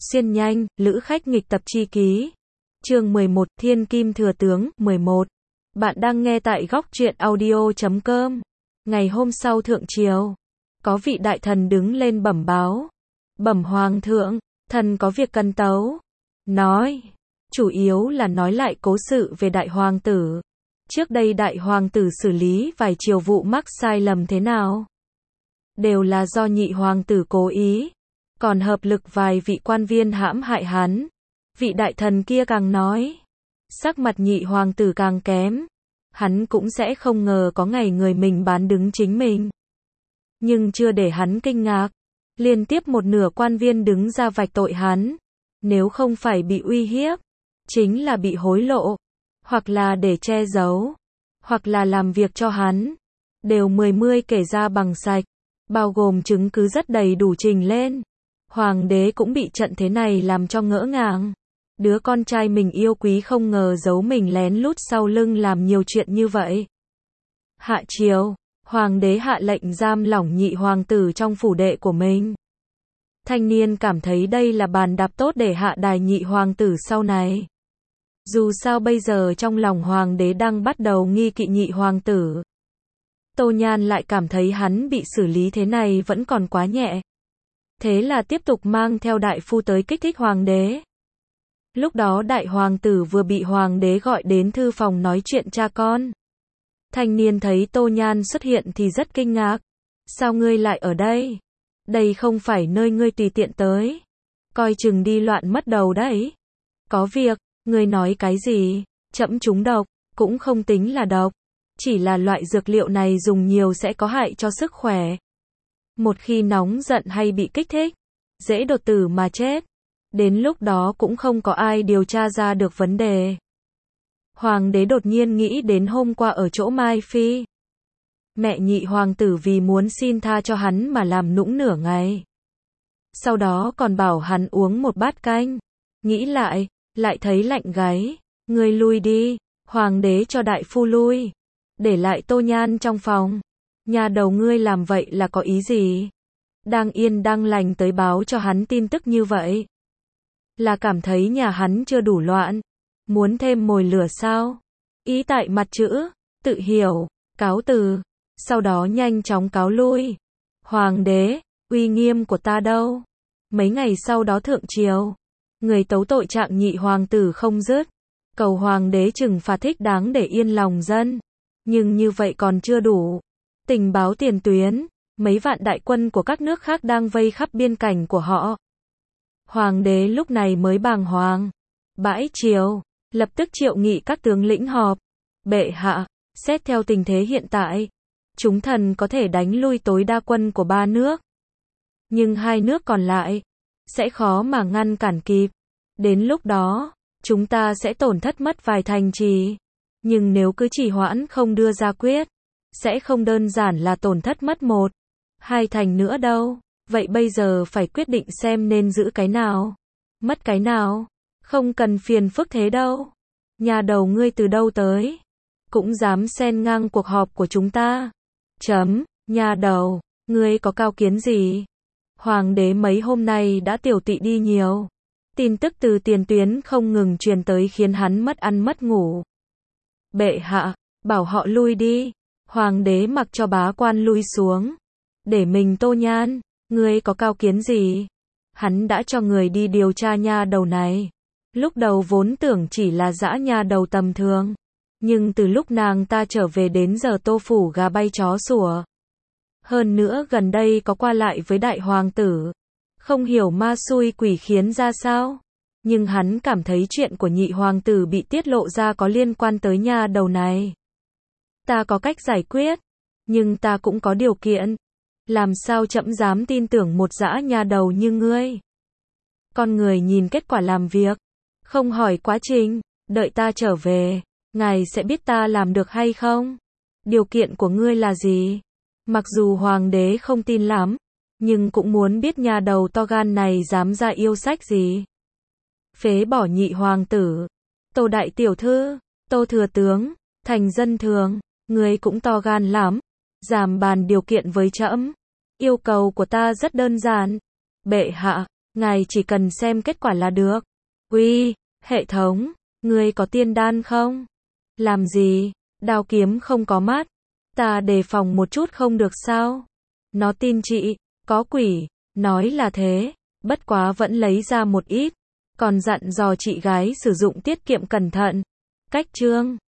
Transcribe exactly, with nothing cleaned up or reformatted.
Xuyên nhanh, lữ khách nghịch tập chi ký. Chương mười một, Thiên Kim Thừa Tướng, mười một. Bạn đang nghe tại góc truyện audio chấm com. Ngày hôm sau thượng triều, có vị đại thần đứng lên bẩm báo. Bẩm hoàng thượng, thần có việc cần tấu. Nói, chủ yếu là nói lại cố sự về đại hoàng tử. Trước đây đại hoàng tử xử lý vài triều vụ mắc sai lầm thế nào? Đều là do nhị hoàng tử cố ý. Còn hợp lực vài vị quan viên hãm hại hắn. Vị đại thần kia càng nói, sắc mặt nhị hoàng tử càng kém. Hắn cũng sẽ không ngờ có ngày người mình bán đứng chính mình. Nhưng chưa để hắn kinh ngạc, liên tiếp một nửa quan viên đứng ra vạch tội hắn. Nếu không phải bị uy hiếp, chính là bị hối lộ, hoặc là để che giấu, hoặc là làm việc cho hắn. Đều mười mươi kể ra bằng sạch, bao gồm chứng cứ rất đầy đủ trình lên. Hoàng đế cũng bị trận thế này làm cho ngỡ ngàng. Đứa con trai mình yêu quý không ngờ giấu mình lén lút sau lưng làm nhiều chuyện như vậy. Hạ triều, hoàng đế hạ lệnh giam lỏng nhị hoàng tử trong phủ đệ của mình. Thanh niên cảm thấy đây là bàn đạp tốt để hạ đài nhị hoàng tử sau này. Dù sao bây giờ trong lòng hoàng đế đang bắt đầu nghi kỵ nhị hoàng tử. Tô Nhan lại cảm thấy hắn bị xử lý thế này vẫn còn quá nhẹ. Thế là tiếp tục mang theo đại phu tới kích thích hoàng đế. Lúc đó đại hoàng tử vừa bị hoàng đế gọi đến thư phòng nói chuyện cha con. Thanh niên thấy Tô Nhan xuất hiện thì rất kinh ngạc. Sao ngươi lại ở đây? Đây không phải nơi ngươi tùy tiện tới. Coi chừng đi loạn mất đầu đấy. Có việc, ngươi nói cái gì? Trẫm trúng độc, cũng không tính là độc. Chỉ là loại dược liệu này dùng nhiều sẽ có hại cho sức khỏe. Một khi nóng giận hay bị kích thích, dễ đột tử mà chết. Đến lúc đó cũng không có ai điều tra ra được vấn đề. Hoàng đế đột nhiên nghĩ đến hôm qua ở chỗ Mai Phi. Mẹ nhị hoàng tử vì muốn xin tha cho hắn mà làm nũng nửa ngày. Sau đó còn bảo hắn uống một bát canh. Nghĩ lại, lại thấy lạnh gáy. Ngươi lui đi. Hoàng đế cho đại phu lui. Để lại Tô Nhan trong phòng. Nhà đầu ngươi làm vậy là có ý gì? Đang yên đang lành tới báo cho hắn tin tức như vậy. Là cảm thấy nhà hắn chưa đủ loạn. Muốn thêm mồi lửa sao? Ý tại mặt chữ, tự hiểu, cáo từ. Sau đó nhanh chóng cáo lui. Hoàng đế, uy nghiêm của ta đâu? Mấy ngày sau đó thượng triều. Người tấu tội trạng nhị hoàng tử không dứt. Cầu hoàng đế trừng phạt thích đáng để yên lòng dân. Nhưng như vậy còn chưa đủ. Tình báo tiền tuyến, mấy vạn đại quân của các nước khác đang vây khắp biên cảnh của họ. Hoàng đế lúc này mới bàng hoàng. Bãi triều, lập tức triệu nghị các tướng lĩnh họp. Bệ hạ, xét theo tình thế hiện tại, chúng thần có thể đánh lui tối đa quân của ba nước. Nhưng hai nước còn lại, sẽ khó mà ngăn cản kịp. Đến lúc đó, chúng ta sẽ tổn thất mất vài thành trì. Nhưng nếu cứ trì hoãn không đưa ra quyết, sẽ không đơn giản là tổn thất mất một, hai thành nữa đâu. Vậy bây giờ phải quyết định xem nên giữ cái nào, mất cái nào. Không cần phiền phức thế đâu. Nhà đầu ngươi từ đâu tới? Cũng dám xen ngang cuộc họp của chúng ta. Chấm, nhà đầu, ngươi có cao kiến gì? Hoàng đế mấy hôm nay đã tiểu tụy đi nhiều. Tin tức từ tiền tuyến không ngừng truyền tới khiến hắn mất ăn mất ngủ. Bệ hạ, bảo họ lui đi. Hoàng đế mặc cho bá quan lui xuống. Để mình Tô Nhan, ngươi có cao kiến gì? Hắn đã cho người đi điều tra nha đầu này. Lúc đầu vốn tưởng chỉ là dã nha đầu tầm thường. Nhưng từ lúc nàng ta trở về đến giờ Tô phủ gà bay chó sủa. Hơn nữa gần đây có qua lại với đại hoàng tử. Không hiểu ma xui quỷ khiến ra sao. Nhưng hắn cảm thấy chuyện của nhị hoàng tử bị tiết lộ ra có liên quan tới nha đầu này. Ta có cách giải quyết. Nhưng ta cũng có điều kiện. Làm sao trẫm dám tin tưởng một dã nha đầu như ngươi? Con người nhìn kết quả làm việc, không hỏi quá trình. Đợi ta trở về, ngài sẽ biết ta làm được hay không? Điều kiện của ngươi là gì? Mặc dù hoàng đế không tin lắm, nhưng cũng muốn biết nha đầu to gan này dám ra yêu sách gì. Phế bỏ nhị hoàng tử, Tô đại tiểu thư, Tô thừa tướng, thành dân thường, ngươi cũng to gan lắm. Dám bàn điều kiện với trẫm. Yêu cầu của ta rất đơn giản. Bệ hạ, Ngài chỉ cần xem kết quả là được. Uy, hệ thống, ngươi có tiên đan không? Làm gì? Đao kiếm không có mắt. Ta đề phòng một chút không được sao? Nó tin chị, có quỷ, nói là thế, bất quá vẫn lấy ra một ít, còn dặn dò chị gái sử dụng tiết kiệm cẩn thận. Cách chương